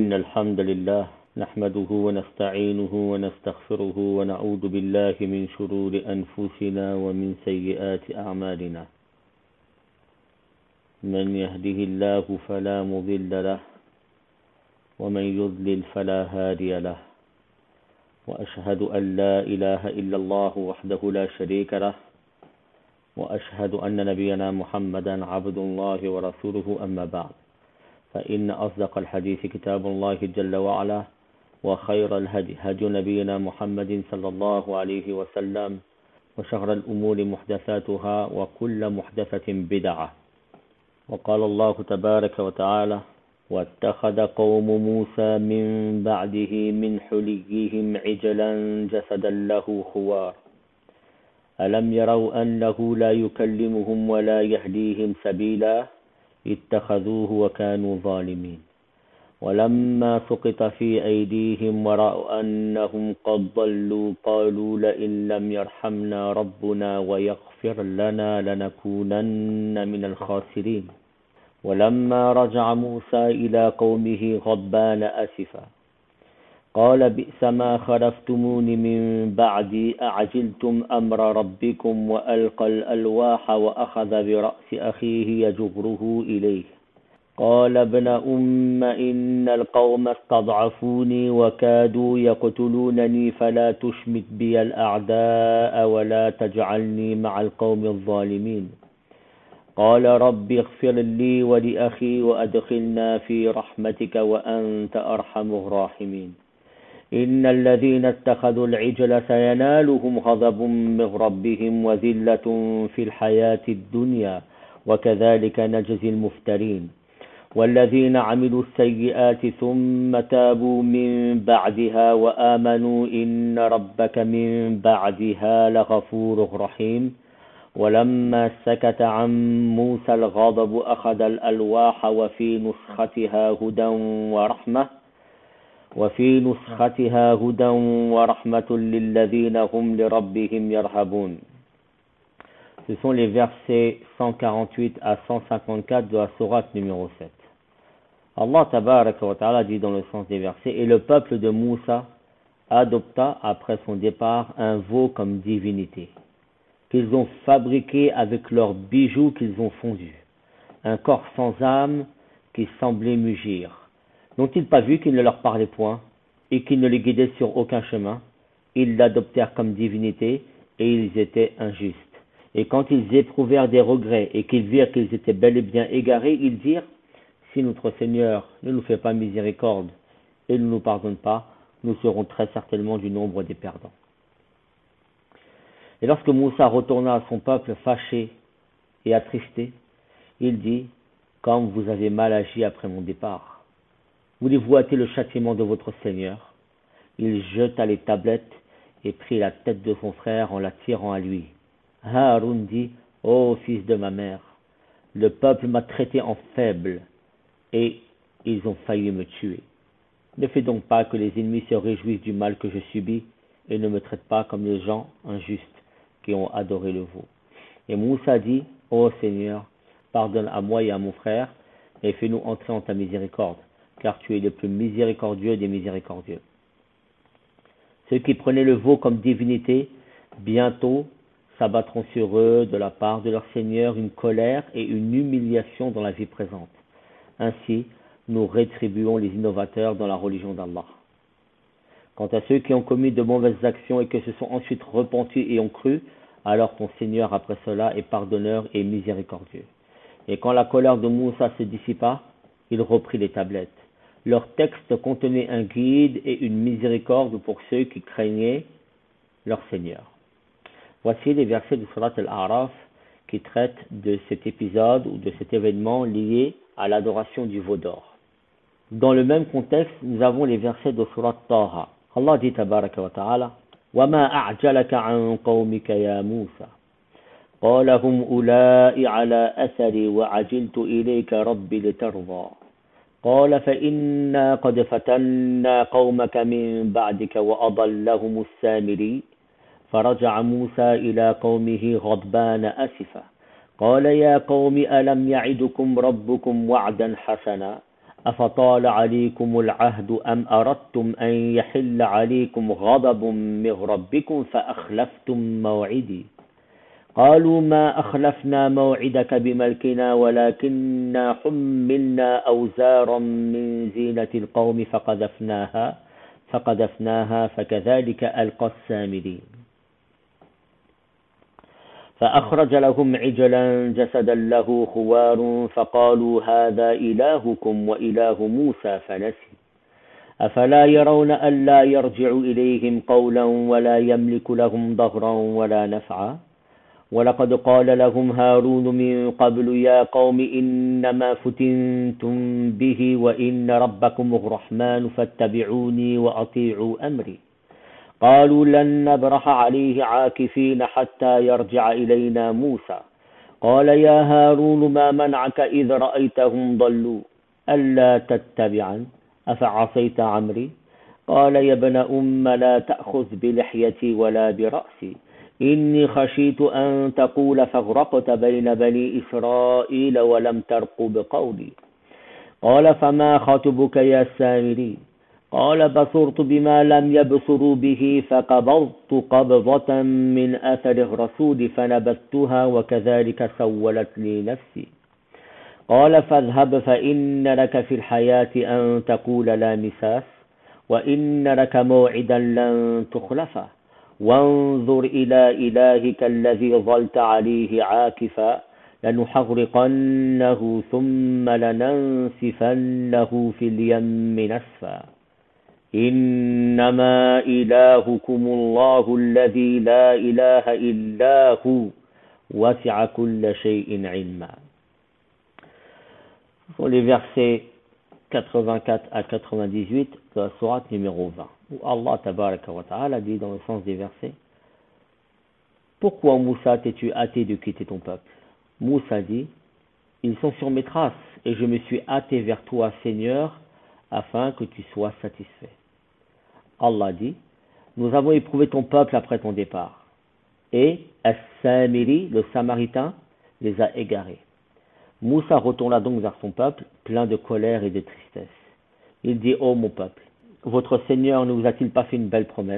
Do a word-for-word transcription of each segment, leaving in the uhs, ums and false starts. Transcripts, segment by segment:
إن الحمد لله نحمده ونستعينه ونستغفره ونعوذ بالله من شرور أنفسنا ومن سيئات أعمالنا. من يهده الله فلا مضل له ومن يضلل فلا هادي له، وأشهد أن لا إله إلا الله وحده لا شريك له، وأشهد أن نبينا محمدا عبد الله ورسوله. أما بعد، فإن أصدق الحديث كتاب الله جل وعلا، وخير الهدي هدي نبينا محمد صلى الله عليه وسلم، وشر الأمور محدثاتها وكل محدثة بدعة. وقال الله تبارك وتعالى: واتخذ قوم موسى من بعده من حليهم عجلا جسدا له خوار ألم يروا أنه لا يكلمهم ولا يهديهم سبيلا اتخذوه وكانوا ظالمين. ولما سقط في أيديهم ورأوا أنهم قد ضلوا قالوا لئن لم يرحمنا ربنا ويغفر لنا لنكونن من الخاسرين. ولما رجع موسى إلى قومه غضبان أسفا قال بئس ما خلفتمون من بعدي أعجلتم أمر ربكم وألقى الألواح وأخذ برأس أخيه يجره إليه قال ابن أم إن القوم استضعفوني وكادوا يقتلونني فلا تشمت بي الأعداء ولا تجعلني مع القوم الظالمين. قال رب اغفر لي ولأخي وأدخلنا في رحمتك وأنت أرحم الراحمين. إن الذين اتخذوا العجل سينالهم غضب من ربهم وذلة في الحياة الدنيا وكذلك نجزي المفترين. والذين عملوا السيئات ثم تابوا من بعدها وآمنوا إن ربك من بعدها لغفور رحيم. ولما سكت عن موسى الغضب أخذ الألواح وفي نسختها هدى ورحمة وفي نسختها هدى ورحمة للذين هم لربهم يرهبون. Ce sont les versets cent quarante-huit à cent cinquante-quatre de la sourate numéro sept. Allah tabaraka wa ta'ala dit dans le sens des versets: et le peuple de Moussa adopta après son départ un veau comme divinité, qu'ils ont fabriqué avec leurs bijoux qu'ils ont fondus, un corps sans âme qui semblait mugir. N'ont-ils pas vu qu'il ne leur parlait point et qu'il ne les guidait sur aucun chemin? Ils l'adoptèrent comme divinité et ils étaient injustes. Et quand ils éprouvèrent des regrets et qu'ils virent qu'ils étaient bel et bien égarés, ils dirent: si notre Seigneur ne nous fait pas miséricorde et ne nous pardonne pas, nous serons très certainement du nombre des perdants. Et lorsque Moussa retourna à son peuple fâché et attristé, il dit: comme vous avez mal agi après mon départ, voulez-vous hâter le châtiment de votre Seigneur? Il jeta les tablettes et prit la tête de son frère en la tirant à lui. Haroun dit: ô fils de ma mère, le peuple m'a traité en faible et ils ont failli me tuer. Ne fais donc pas que les ennemis se réjouissent du mal que je subis et ne me traite pas comme les gens injustes qui ont adoré le veau. Et Moussa dit: ô Seigneur, pardonne à moi et à mon frère et fais-nous entrer en ta miséricorde, car tu es le plus miséricordieux des miséricordieux. Ceux qui prenaient le veau comme divinité, bientôt s'abattront sur eux de la part de leur Seigneur une colère et une humiliation dans la vie présente. Ainsi, nous rétribuons les innovateurs dans la religion d'Allah. Quant à ceux qui ont commis de mauvaises actions et qui se sont ensuite repentis et ont cru, alors ton Seigneur après cela est pardonneur et miséricordieux. Et quand la colère de Moussa se dissipa, il reprit les tablettes. Leur texte contenait un guide et une miséricorde pour ceux qui craignaient leur Seigneur. Voici les versets du Surat Al-A'raf qui traitent de cet épisode ou de cet événement lié à l'adoration du veau d'or. Dans le même contexte, nous avons les versets de Surat Taha. Allah dit tabaraka wa ta'ala: وَمَا أَعْجَلَكَ عَنْ قَوْمِكَ يَا مُوسَى قَالَ هُمْ أُولَاءِ عَلَى أَثَرِي وَعَجِلْتُ إِلَيْكَ رَبِّ لِتَرْضَى قال فإنا قد فتنا قومك من بعدك وأضلهم السامري فرجع موسى إلى قومه غضبان أسفا قال يا قوم ألم يعدكم ربكم وعدا حسنا أفطال عليكم العهد أم أردتم أن يحل عليكم غضب من ربكم فأخلفتم موعدي قالوا ما أخلفنا موعدك بملكنا ولكننا حملنا أوزارا من زينة القوم فقذفناها فقذفناها فكذلك ألقى السامري فأخرج لهم عجلا جسدا له خوار فقالوا هذا إلهكم وإله موسى فنسي أفلا يرون ألا يرجع إليهم قولا ولا يملك لهم ضهرا ولا نفعا ولقد قال لهم هارون من قبل يا قوم إنما فتنتم به وإن ربكم الرحمن فاتبعوني وأطيعوا أمري قالوا لن نبرح عليه عاكفين حتى يرجع إلينا موسى قال يا هارون ما منعك إذ رأيتهم ضلوا ألا تتبعا أفعصيت عمري قال يا ابن أم لا تأخذ بلحيتي ولا برأسي إني خشيت أن تقول فاغرقت بين بني إسرائيل ولم ترقب قولي قال فما خطبك يا سامري قال بصرت بما لم يبصروا به فقبضت قبضة من أثر الرسول فنبذتها وكذلك سولت لي نفسي قال فاذهب فإن لك في الحياة أن تقول لا مساس وإن لك موعدا لن تخلفه وانظر إلى إلهك الذي ظلت عليه عاكفا لنحرقنه ثم لننسفنه في اليم نسفا إنما إلهكم الله الذي لا إله إلا هو وسع كل شيء علما. Ce sont les versets quatre-vingt-quatre à quatre-vingt-dix-huit de la sourate numéro vingt, où Allah tabaraka wa ta'ala dit dans le sens des versets: Pourquoi Moussa t'es-tu hâté de quitter ton peuple? Moussa dit: Ils sont sur mes traces et je me suis hâté vers toi, Seigneur, afin que tu sois satisfait. Allah dit: Nous avons éprouvé ton peuple après ton départ. Et As-Samiri, le Samaritain, les a égarés. Moussa retourna donc vers son peuple, plein de colère et de tristesse. Il dit: Ô mon peuple, votre Seigneur ne vous a-t-il pas fait une belle promesse?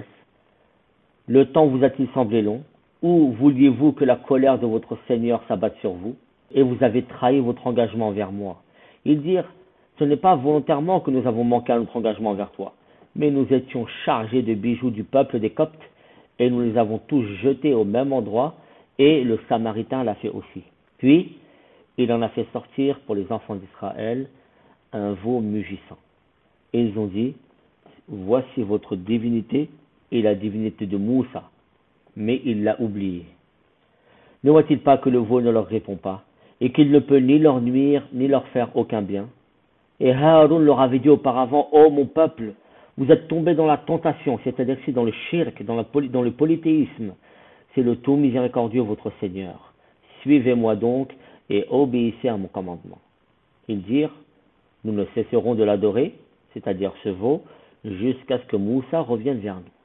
Le temps vous a-t-il semblé long? Ou vouliez-vous que la colère de votre Seigneur s'abatte sur vous? Et vous avez trahi votre engagement envers moi. Ils dirent: Ce n'est pas volontairement que nous avons manqué à notre engagement envers toi, mais nous étions chargés de bijoux du peuple des Coptes, et nous les avons tous jetés au même endroit, et le Samaritain l'a fait aussi. Puis, il en a fait sortir pour les enfants d'Israël un veau mugissant. Et ils ont dit: Voici votre divinité et la divinité de Moussa. Mais il l'a oublié. Ne voit-il pas que le veau ne leur répond pas, et qu'il ne peut ni leur nuire, ni leur faire aucun bien? Et Haroun leur avait dit auparavant: Ô mon peuple, vous êtes tombés dans la tentation, c'est-à-dire que dans le shirk, dans, la poly, dans le polythéisme. C'est le tout miséricordieux votre Seigneur. Suivez-moi donc et obéissez à mon commandement. Ils dirent: Nous ne cesserons de l'adorer, c'est-à-dire ce veau, jusqu'à ce que Moussa revienne vers nous.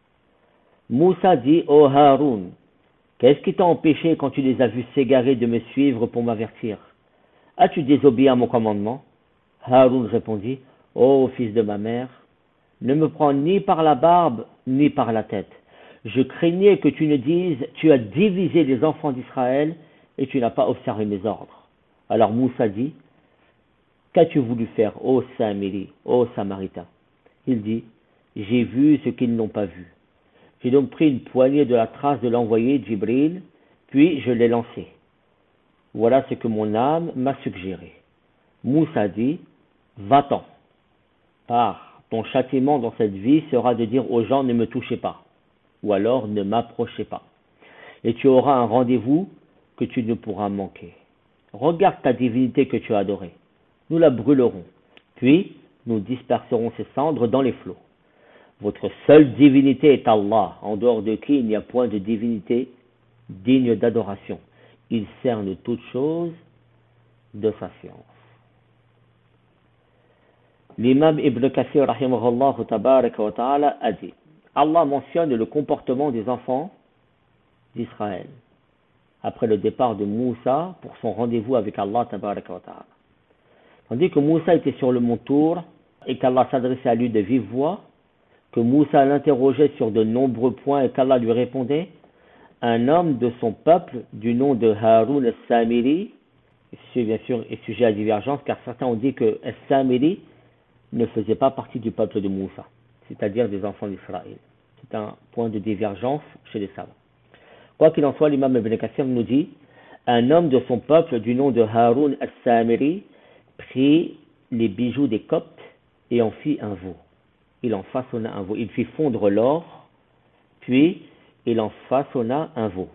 Moussa dit: Ô Haroun, qu'est-ce qui t'a empêché quand tu les as vus s'égarer de me suivre pour m'avertir? As-tu désobéi à mon commandement? Haroun répondit: Ô fils de ma mère, ne me prends ni par la barbe ni par la tête. Je craignais que tu ne dises: Tu as divisé les enfants d'Israël et tu n'as pas observé mes ordres. Alors Moussa dit: Qu'as-tu voulu faire, ô Samiri, ô Samaritain? Il dit: J'ai vu ce qu'ils n'ont pas vu. J'ai donc pris une poignée de la trace de l'envoyé Djibril, puis je l'ai lancé. Voilà ce que mon âme m'a suggéré. Moussa dit: Va-t'en, car ton châtiment dans cette vie sera de dire aux gens: Ne me touchez pas, ou alors ne m'approchez pas. Et tu auras un rendez-vous que tu ne pourras manquer. Regarde ta divinité que tu as adorée. Nous la brûlerons, puis nous disperserons ses cendres dans les flots. Votre seule divinité est Allah, en dehors de qui il n'y a point de divinité digne d'adoration. Il cerne toutes choses de sa science. L'imam Ibn Kathir rahimahullah tabaraka wa ta'ala a dit: Allah mentionne le comportement des enfants d'Israël après le départ de Moussa pour son rendez-vous avec Allah tabaraka wa ta'ala. On dit que Moussa était sur le mont Tour et qu'Allah s'adressait à lui de vive voix, que Moussa l'interrogeait sur de nombreux points et qu'Allah lui répondait. Un homme de son peuple du nom de Haroun al-Samiri, c'est bien sûr est sujet à divergence car certains ont dit que al-Samiri ne faisait pas partie du peuple de Moussa, c'est-à-dire des enfants d'Israël. C'est un point de divergence chez les savants. Quoi qu'il en soit, l'imam Ibn Kathir nous dit, un homme de son peuple du nom de Haroun al-Samiri prit les bijoux des Coptes et en fit un veau. Il en façonna un veau. Il fit fondre l'or, puis il en façonna un veau.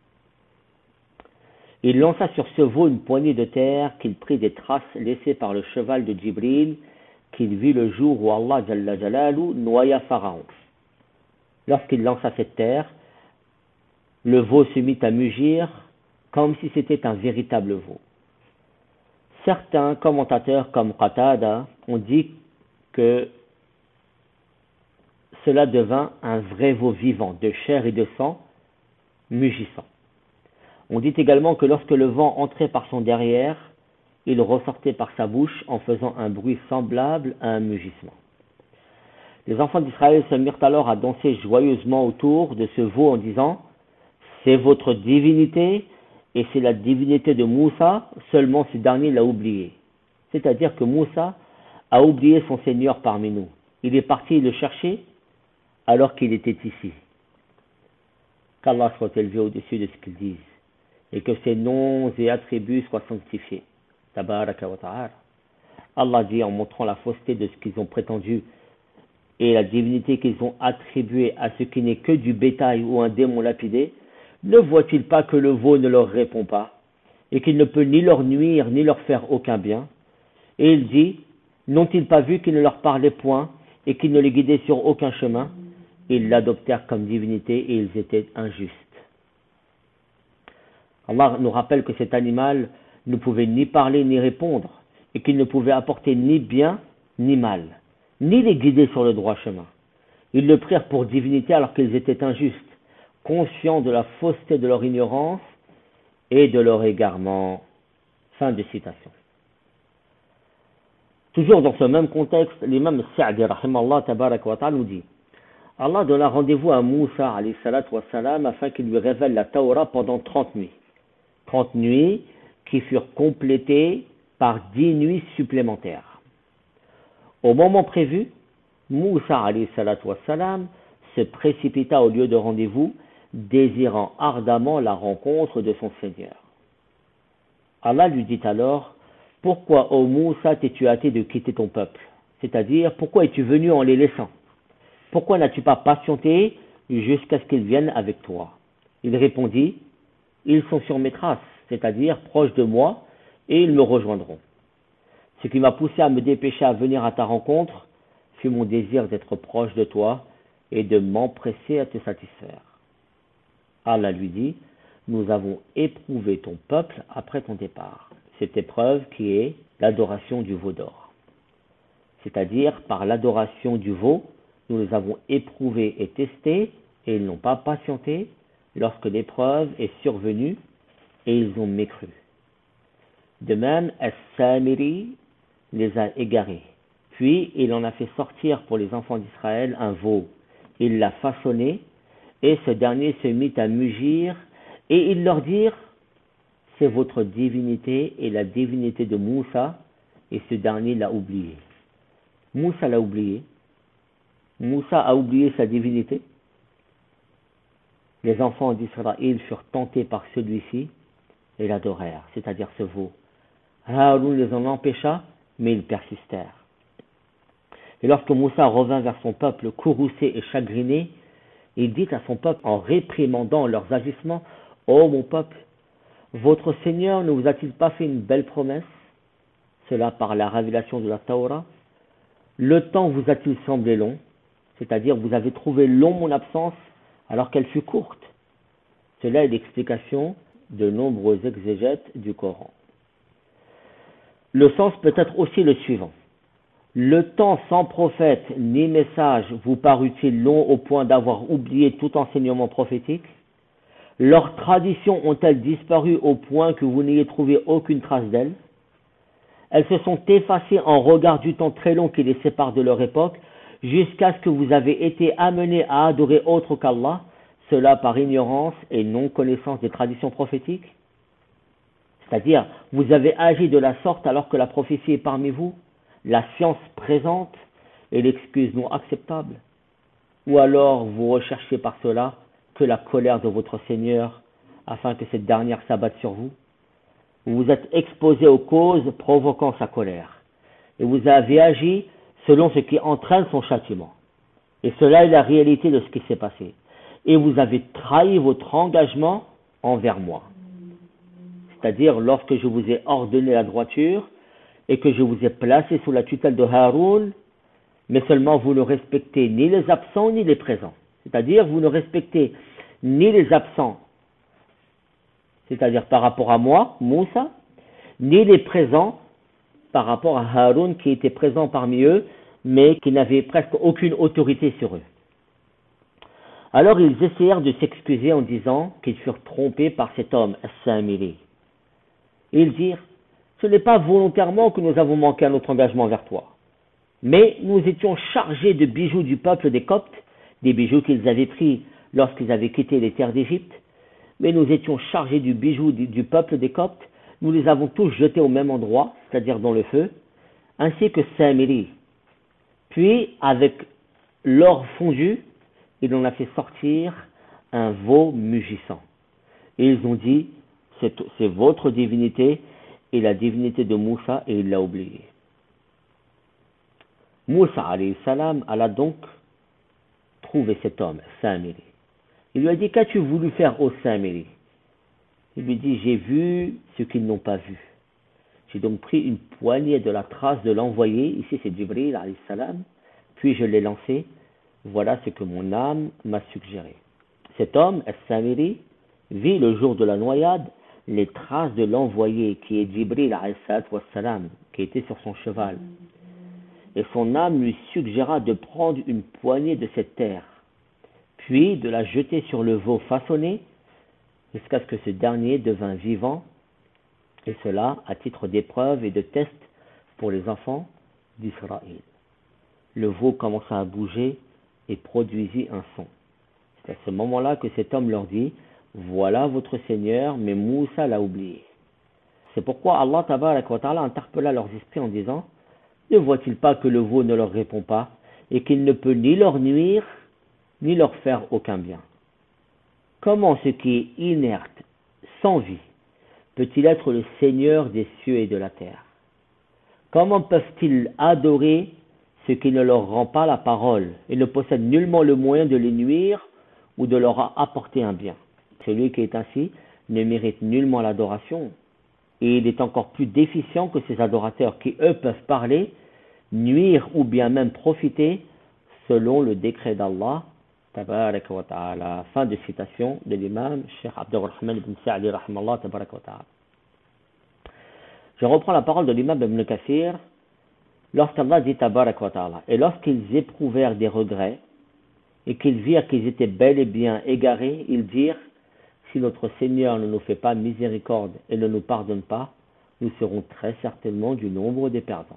Il lança sur ce veau une poignée de terre qu'il prit des traces laissées par le cheval de Djibril qu'il vit le jour où Allah Jalla Jalalu noya Pharaon. Lorsqu'il lança cette terre, le veau se mit à mugir comme si c'était un véritable veau. Certains commentateurs comme Qatada ont dit que cela devint un vrai veau vivant, de chair et de sang, mugissant. On dit également que lorsque le vent entrait par son derrière, il ressortait par sa bouche en faisant un bruit semblable à un mugissement. Les enfants d'Israël se mirent alors à danser joyeusement autour de ce veau en disant « C'est votre divinité et c'est la divinité de Moussa, seulement ce dernier l'a oublié. » C'est-à-dire que Moussa a oublié son Seigneur parmi nous. Il est parti le chercher alors qu'il était ici. Qu'Allah soit élevé au-dessus de ce qu'ils disent et que ses noms et attributs soient sanctifiés. Tabaraka wa ta'ala. Allah dit en montrant la fausseté de ce qu'ils ont prétendu et la divinité qu'ils ont attribuée à ce qui n'est que du bétail ou un démon lapidé, ne voient-ils pas que le veau ne leur répond pas et qu'il ne peut ni leur nuire ni leur faire aucun bien? Et il dit, n'ont-ils pas vu qu'il ne leur parlait point et qu'il ne les guidait sur aucun chemin? Ils l'adoptèrent comme divinité et ils étaient injustes. Allah nous rappelle que cet animal ne pouvait ni parler ni répondre et qu'il ne pouvait apporter ni bien ni mal, ni les guider sur le droit chemin. Ils le prirent pour divinité alors qu'ils étaient injustes, conscients de la fausseté de leur ignorance et de leur égarement. Fin de citation. Toujours dans ce même contexte, l'imam Sa'di rahimallah tabarak wa ta'ala nous dit, Allah donna rendez-vous à Moussa alayhi salatu wa salam afin qu'il lui révèle la Torah pendant trente nuits. trente nuits qui furent complétées par dix nuits supplémentaires. Au moment prévu, Moussa alayhi salatu wa salam se précipita au lieu de rendez-vous, désirant ardemment la rencontre de son Seigneur. Allah lui dit alors, pourquoi, ô Moussa, t'es-tu hâté de quitter ton peuple? C'est-à-dire, pourquoi es-tu venu en les laissant? Pourquoi n'as-tu pas patienté jusqu'à ce qu'ils viennent avec toi? Il répondit, ils sont sur mes traces, c'est-à-dire proches de moi, et ils me rejoindront. Ce qui m'a poussé à me dépêcher à venir à ta rencontre fut mon désir d'être proche de toi et de m'empresser à te satisfaire. Allah lui dit, nous avons éprouvé ton peuple après ton départ. Cette épreuve qui est l'adoration du veau d'or. C'est-à-dire, par l'adoration du veau, nous les avons éprouvés et testés, et ils n'ont pas patienté lorsque l'épreuve est survenue, et ils ont mécru. De même, As-Samiri les a égarés. Puis, il en a fait sortir pour les enfants d'Israël un veau. Il l'a façonné, et ce dernier se mit à mugir, et ils leur dirent, c'est votre divinité et la divinité de Moussa, et ce dernier l'a oublié. Moussa l'a oublié. Moussa a oublié sa divinité. Les enfants d'Israël furent tentés par celui-ci et l'adorèrent, c'est-à-dire ce veau. Haroun les en empêcha, mais ils persistèrent. Et lorsque Moussa revint vers son peuple courroucé et chagriné, il dit à son peuple en réprimandant leurs agissements, « Ô mon peuple, votre Seigneur ne vous a-t-il pas fait une belle promesse, cela par la révélation de la Torah? Le temps vous a-t-il semblé long, c'est-à-dire vous avez trouvé long mon absence alors qu'elle fut courte? » Cela est l'explication de nombreux exégètes du Coran. Le sens peut être aussi le suivant. Le temps sans prophète ni message vous parut-il long au point d'avoir oublié tout enseignement prophétique? Leurs traditions ont-elles disparu au point que vous n'ayez trouvé aucune trace d'elles? elles se sont effacées en regard du temps très long qui les sépare de leur époque, jusqu'à ce que vous avez été amenés à adorer autre qu'Allah, cela par ignorance et non connaissance des traditions prophétiques? C'est-à-dire, vous avez agi de la sorte alors que la prophétie est parmi vous, la science présente et l'excuse non acceptable. Ou alors vous recherchez par cela que la colère de votre Seigneur, afin que cette dernière s'abatte sur vous. Vous vous êtes exposé aux causes provoquant sa colère, et vous avez agi selon ce qui entraîne son châtiment. Et cela est la réalité de ce qui s'est passé. Et vous avez trahi votre engagement envers moi. C'est-à-dire, lorsque je vous ai ordonné la droiture, et que je vous ai placé sous la tutelle de Haroun, mais seulement vous ne respectez ni les absents ni les présents. C'est-à-dire, vous ne respectez ni les absents, c'est-à-dire par rapport à moi, Moussa, ni les présents par rapport à Haroun qui était présent parmi eux, mais qui n'avait presque aucune autorité sur eux. Alors ils essayèrent de s'excuser en disant qu'ils furent trompés par cet homme, As-Samiri. Ils dirent, ce n'est pas volontairement que nous avons manqué à notre engagement vers toi, mais nous étions chargés de bijoux du peuple des Coptes, des bijoux qu'ils avaient pris lorsqu'ils avaient quitté les terres d'Égypte, mais nous étions chargés du bijou du, du peuple des Coptes, nous les avons tous jetés au même endroit, c'est-à-dire dans le feu, ainsi que Samiri. Puis, avec l'or fondu, il en a fait sortir un veau mugissant. Et ils ont dit, c'est, c'est votre divinité et la divinité de Moussa, et il l'a oublié. Moussa, alayhi salam, alla donc trouver cet homme, Samiri. Il lui a dit, qu'as-tu voulu faire au Samiri? Il lui dit, j'ai vu ce qu'ils n'ont pas vu. J'ai donc pris une poignée de la trace de l'envoyé, ici c'est Jibril, alayhi salam, puis je l'ai lancé. Voilà ce que mon âme m'a suggéré. Cet homme, As-Samiri, vit le jour de la noyade les traces de l'envoyé qui est Jibril, alayhi salam, qui était sur son cheval. Et son âme lui suggéra de prendre une poignée de cette terre, puis de la jeter sur le veau façonné, jusqu'à ce que ce dernier devint vivant, et cela à titre d'épreuve et de test pour les enfants d'Israël. Le veau commença à bouger et produisit un son. C'est à ce moment-là que cet homme leur dit, voilà votre Seigneur, mais Moussa l'a oublié. C'est pourquoi Allah tabarak wa ta'ala interpella leurs esprits en disant, ne voit-il pas que le veau ne leur répond pas, et qu'il ne peut ni leur nuire, ni leur faire aucun bien? Comment ce qui est inerte, sans vie, peut-il être le Seigneur des cieux et de la terre? Comment peuvent-ils adorer ce qui ne leur rend pas la parole et ne possède nullement le moyen de les nuire ou de leur apporter un bien? Celui qui est ainsi ne mérite nullement l'adoration, et il est encore plus déficient que ces adorateurs qui, eux, peuvent parler, nuire ou bien même profiter selon le décret d'Allah. Tabarak wa ta'ala. Fin de citation de l'imam Cheikh Abdurrahman ibn Sa'di rahimahullah tabarak wa ta'ala. Je reprends la parole de l'imam Ibn Kathir lorsqu'Allah dit tabarak wa ta'ala, et lorsqu'ils éprouvèrent des regrets et qu'ils virent qu'ils étaient bel et bien égarés, ils dirent, si notre Seigneur ne nous fait pas miséricorde et ne nous pardonne pas, nous serons très certainement du nombre des perdants.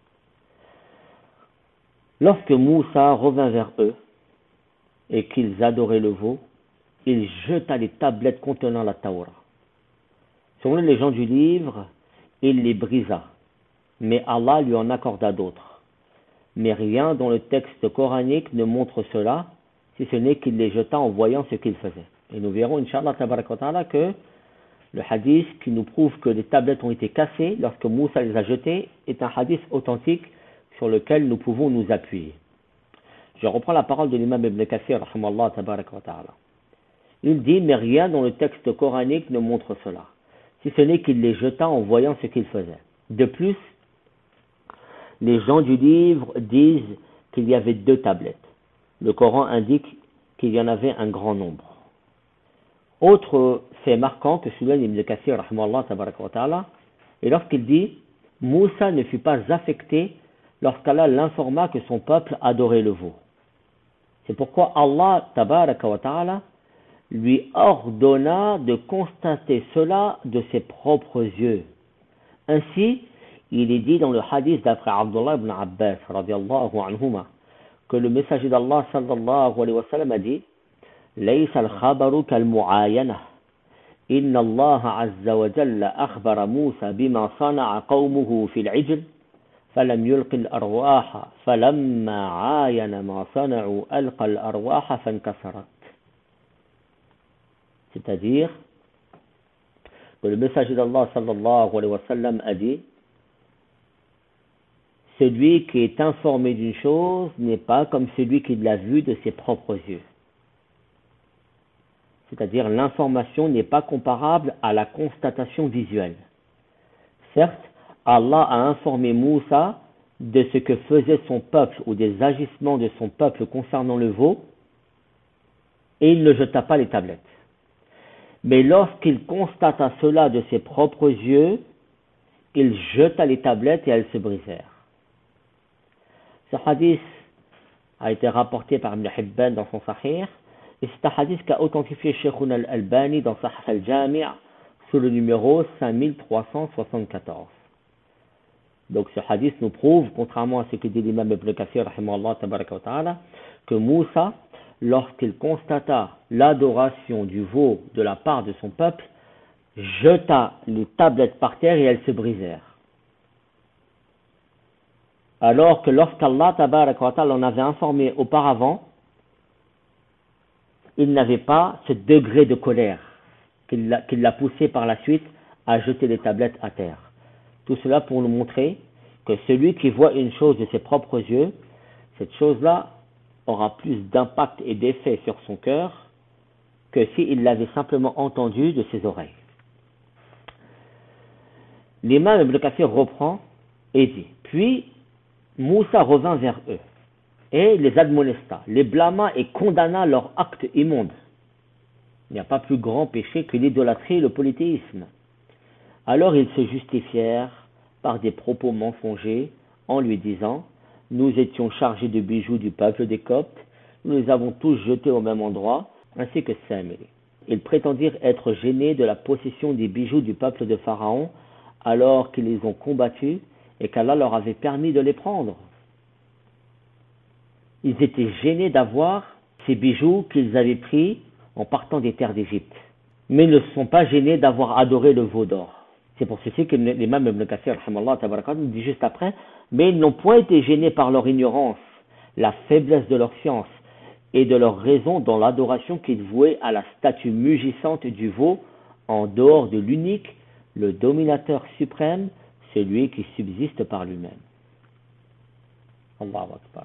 Lorsque Moussa revint vers eux et qu'ils adoraient le veau, il jeta les tablettes contenant la Taura. Selon les gens du livre, il les brisa, mais Allah lui en accorda d'autres. Mais rien dans le texte coranique ne montre cela, si ce n'est qu'il les jeta en voyant ce qu'ils faisaient. Et nous verrons, Inch'Allah, ta'ala, que le hadith qui nous prouve que les tablettes ont été cassées lorsque Moussa les a jetées est un hadith authentique sur lequel nous pouvons nous appuyer. Je reprends la parole de l'imam Ibn Kathir, rahimahullah, tabarak wa ta'ala. Il dit, mais rien dans le texte coranique ne montre cela, si ce n'est qu'il les jeta en voyant ce qu'ils faisaient. De plus, les gens du livre disent qu'il y avait deux tablettes. Le Coran indique qu'il y en avait un grand nombre. Autre fait marquant que souligne Ibn Kathir, rahimahullah, tabarak wa ta'ala, et lorsqu'il dit, Moussa ne fut pas affecté lorsqu'Allah l'informa que son peuple adorait le veau. C'est pourquoi Allah tabaraka wa ta'ala lui ordonna de constater cela de ses propres yeux. Ainsi, il est dit dans le hadith d'après Abdullah ibn Abbas radiallahu anhuma que le messager d'Allah sallallahu alayhi wa sallam a dit ليس الخبر كالمعاينة إن الله عز وجل أخبر موسى بما صنع قومه في العجل فلم يلق الأرواح فلما عاين ما صنعوا ألقى الأرواح فانكسرت. C'est-à-dire que le messager d'Allah sallallahu alayhi wa sallam a dit celui qui est informé d'une chose n'est pas comme celui qui l'a vu de ses propres yeux. C'est-à-dire l'information n'est pas comparable à la constatation visuelle. Certes, Allah a informé Moussa de ce que faisait son peuple ou des agissements de son peuple concernant le veau et il ne jeta pas les tablettes. Mais lorsqu'il constata cela de ses propres yeux, il jeta les tablettes et elles se brisèrent. Ce hadith a été rapporté par Ibn Hibban dans son Sahih. Et c'est un hadith qu'a authentifié Sheikhuna al-Albani dans Sahih al-Jami' sous le numéro cinq mille trois cent soixante-quatorze. Donc ce hadith nous prouve, contrairement à ce que dit l'imam Ibn Kathir, rahimahullah, tabaraka wa ta'ala, que Moussa, lorsqu'il constata l'adoration du veau de la part de son peuple, jeta les tablettes par terre et elles se brisèrent. Alors que lorsqu'Allah tabaraka wa ta'ala en avait informé auparavant, il n'avait pas ce degré de colère qu'il l'a, qu'il l'a poussé par la suite à jeter les tablettes à terre. Tout cela pour nous montrer que celui qui voit une chose de ses propres yeux, cette chose-là aura plus d'impact et d'effet sur son cœur que s'il l'avait simplement entendu de ses oreilles. L'imam Ibn Kathir reprend et dit, puis Moussa revint vers eux et les admonesta, les blâma et condamna leur acte immonde. Il n'y a pas plus grand péché que l'idolâtrie et le polythéisme. Alors ils se justifièrent par des propos mensongers en lui disant « Nous étions chargés de bijoux du peuple des Coptes, nous les avons tous jetés au même endroit, ainsi que Samiri. » Ils prétendirent être gênés de la possession des bijoux du peuple de Pharaon alors qu'ils les ont combattus et qu'Allah leur avait permis de les prendre. Ils étaient gênés d'avoir ces bijoux qu'ils avaient pris en partant des terres d'Égypte. Mais ils ne se sont pas gênés d'avoir adoré le veau d'or. C'est pour ceci que l'imam Ibn Kathir nous dit juste après, mais ils n'ont point été gênés par leur ignorance, la faiblesse de leur science et de leur raison dans l'adoration qu'ils vouaient à la statue mugissante du veau en dehors de l'unique, le dominateur suprême, celui qui subsiste par lui-même. Allahu Akbar.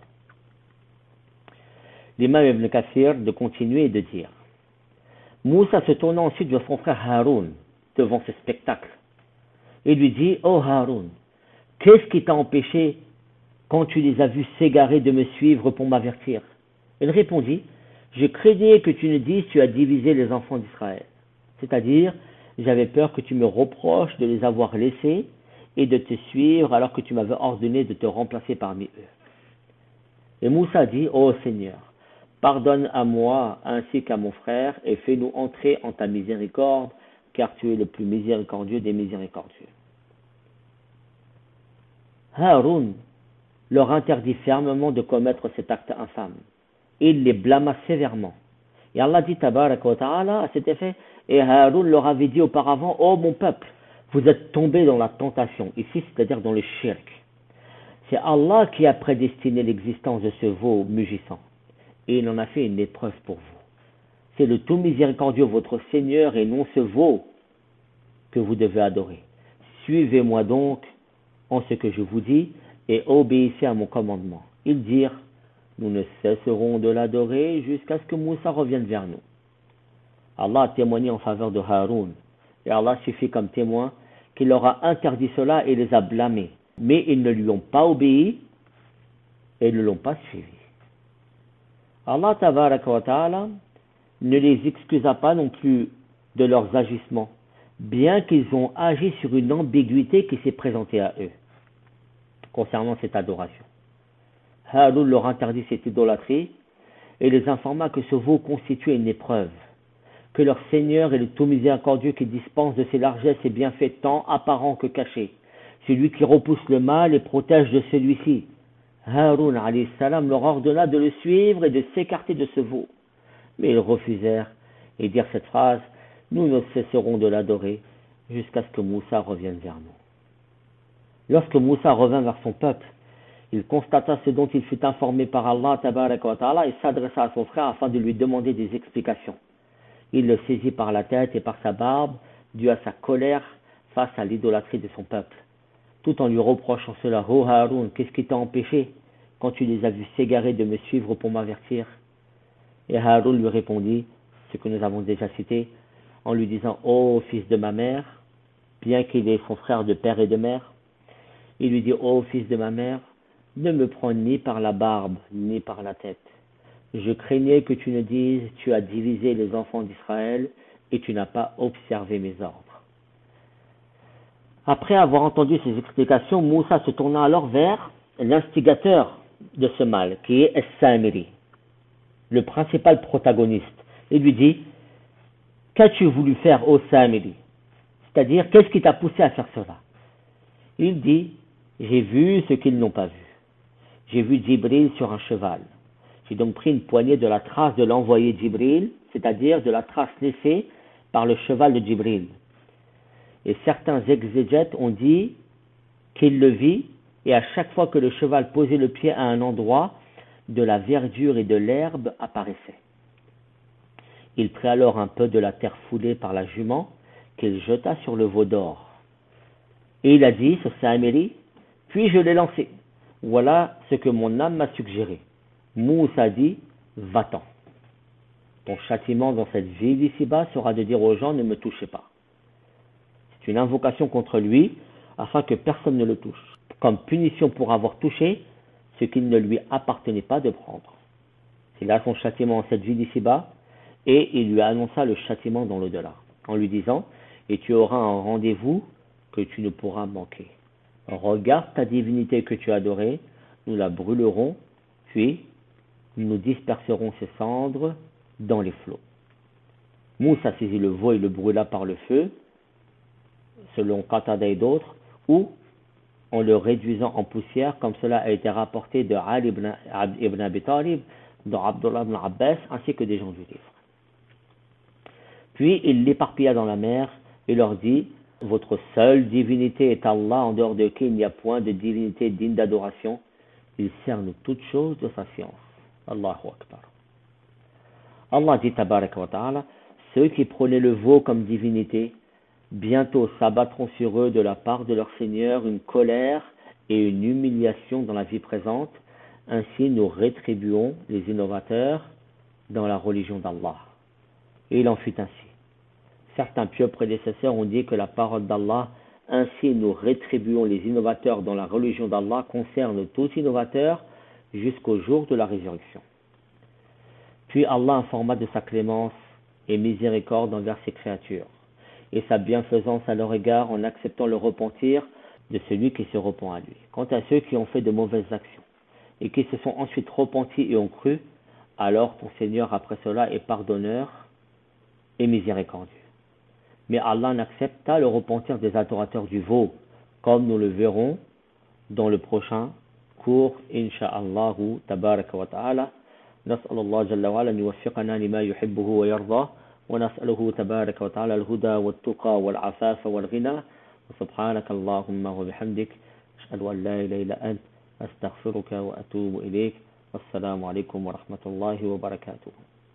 L'imam Ibn Kathir de continuer et de dire Moussa se tourna ensuite vers son frère Haroun devant ce spectacle et lui dit ô oh Haroun, qu'est-ce qui t'a empêché quand tu les as vus s'égarer de me suivre pour m'avertir? Il répondit je craignais que tu ne dises tu as divisé les enfants d'Israël, c'est-à-dire j'avais peur que tu me reproches de les avoir laissés et de te suivre alors que tu m'avais ordonné de te remplacer parmi eux. Et Moussa dit ô Seigneur, pardonne à moi ainsi qu'à mon frère et fais-nous entrer en ta miséricorde, car tu es le plus miséricordieux des miséricordieux. Haroun leur interdit fermement de commettre cet acte infâme. Il les blâma sévèrement. Et Allah dit tabaraka wa ta'ala à cet effet, et Haroun leur avait dit auparavant, ô mon peuple, vous êtes tombés dans la tentation, ici c'est-à-dire dans le shirk. C'est Allah qui a prédestiné l'existence de ce veau mugissant. Et il en a fait une épreuve pour vous. C'est le tout miséricordieux, votre Seigneur, et non ce veau que vous devez adorer. Suivez-moi donc en ce que je vous dis, et obéissez à mon commandement. Ils dirent, nous ne cesserons de l'adorer jusqu'à ce que Moussa revienne vers nous. Allah a témoigné en faveur de Haroun, et Allah suffit comme témoin qu'il leur a interdit cela et les a blâmés. Mais ils ne lui ont pas obéi et ne l'ont pas suivi. Allah tabaraka wa ta'ala ne les excusa pas non plus de leurs agissements, bien qu'ils ont agi sur une ambiguïté qui s'est présentée à eux concernant cette adoration. Haroun leur interdit cette idolâtrie et les informa que ce veau constituait une épreuve, que leur Seigneur est le tout miséricordieux qui dispense de ses largesses et bienfaits tant apparents que cachés. celui qui repousse le mal et protège de celui-ci. Haroun alayhi salam leur ordonna de le suivre et de s'écarter de ce veau. Mais ils refusèrent et dirent cette phrase: nous ne cesserons de l'adorer jusqu'à ce que Moussa revienne vers nous. Lorsque Moussa revint vers son peuple, il constata ce dont il fut informé par Allah tabaraka wa ta'ala et s'adressa à son frère afin de lui demander des explications. Il le saisit par la tête et par sa barbe, dû à sa colère face à l'idolâtrie de son peuple, tout en lui reprochant cela. « Oh Haroun, qu'est-ce qui t'a empêché quand tu les as vus s'égarer de me suivre pour m'avertir ?» Et Haroun lui répondit, ce que nous avons déjà cité, en lui disant: « Ô fils de ma mère, bien qu'il ait son frère de père et de mère, il lui dit: Ô fils de ma mère, ne me prends ni par la barbe, ni par la tête. Je craignais que tu ne dises: tu as divisé les enfants d'Israël et tu n'as pas observé mes ordres. » Après avoir entendu ces explications, Moussa se tourna alors vers l'instigateur de ce mal, qui est As-Samiri, le principal protagoniste, et lui dit: qu'as-tu voulu faire, ô Samiri? C'est-à-dire, qu'est-ce qui t'a poussé à faire cela? Il dit: j'ai vu ce qu'ils n'ont pas vu. J'ai vu Djibril sur un cheval. J'ai donc pris une poignée de la trace de l'envoyé Djibril, c'est-à-dire de la trace laissée par le cheval de Djibril. Et certains exégètes ont dit qu'il le vit, et à chaque fois que le cheval posait le pied à un endroit, de la verdure et de l'herbe apparaissaient. Il prit alors un peu de la terre foulée par la jument qu'il jeta sur le veau d'or. Et il a dit, ce Samiri: puis je l'ai lancé. Voilà ce que mon âme m'a suggéré. Moussa dit: va-t'en. Ton châtiment dans cette vie d'ici-bas sera de dire aux gens: ne me touchez pas. C'est une invocation contre lui, afin que personne ne le touche, comme punition pour avoir touché ce qu'il ne lui appartenait pas de prendre. C'est là son châtiment en cette vie d'ici-bas, et il lui annonça le châtiment dans l'au-delà, en lui disant: et tu auras un rendez-vous que tu ne pourras manquer. Regarde ta divinité que tu as adorée, nous la brûlerons, puis nous disperserons ses cendres dans les flots. Moussa saisit le veau et le brûla par le feu, selon Qatada et d'autres, ou en le réduisant en poussière, comme cela a été rapporté de Ali ibn, ibn Abi Talib, de Abdullah ibn Abbas, ainsi que des gens du livre. Puis il l'éparpilla dans la mer et leur dit: votre seule divinité est Allah, en dehors de qui il n'y a point de divinité digne d'adoration. Il cerne toutes choses de sa science. Allahu Akbar. Allah dit tabaraka wa ta'ala: ceux qui prenaient le veau comme divinité, bientôt s'abattront sur eux de la part de leur Seigneur une colère et une humiliation dans la vie présente. Ainsi nous rétribuons les innovateurs dans la religion d'Allah. Et il en fut ainsi. Certains pieux prédécesseurs ont dit que la parole d'Allah: ainsi nous rétribuons les innovateurs dans la religion d'Allah, concerne tous innovateurs jusqu'au jour de la résurrection. Puis Allah informa de sa clémence et miséricorde envers ses créatures, et sa bienfaisance à leur égard en acceptant le repentir de celui qui se repent à lui. Quant à ceux qui ont fait de mauvaises actions et qui se sont ensuite repentis et ont cru, alors ton Seigneur après cela est pardonneur et miséricordieux. Mais Allah n'accepta le repentir des adorateurs du veau, comme nous le verrons dans le prochain cours, insha'Allahu tabaraka wa ta'ala. نسأل الله جل وعلا أن يوفقنا لما يحبه ويرضاه ونسأله تبارك وتعالى الهدى والتقى والعفاف والغنى وسبحانك اللهم وبحمدك أشهد أن لا إله إلا أنت أستغفرك وأتوب إليك والسلام عليكم ورحمة الله وبركاته.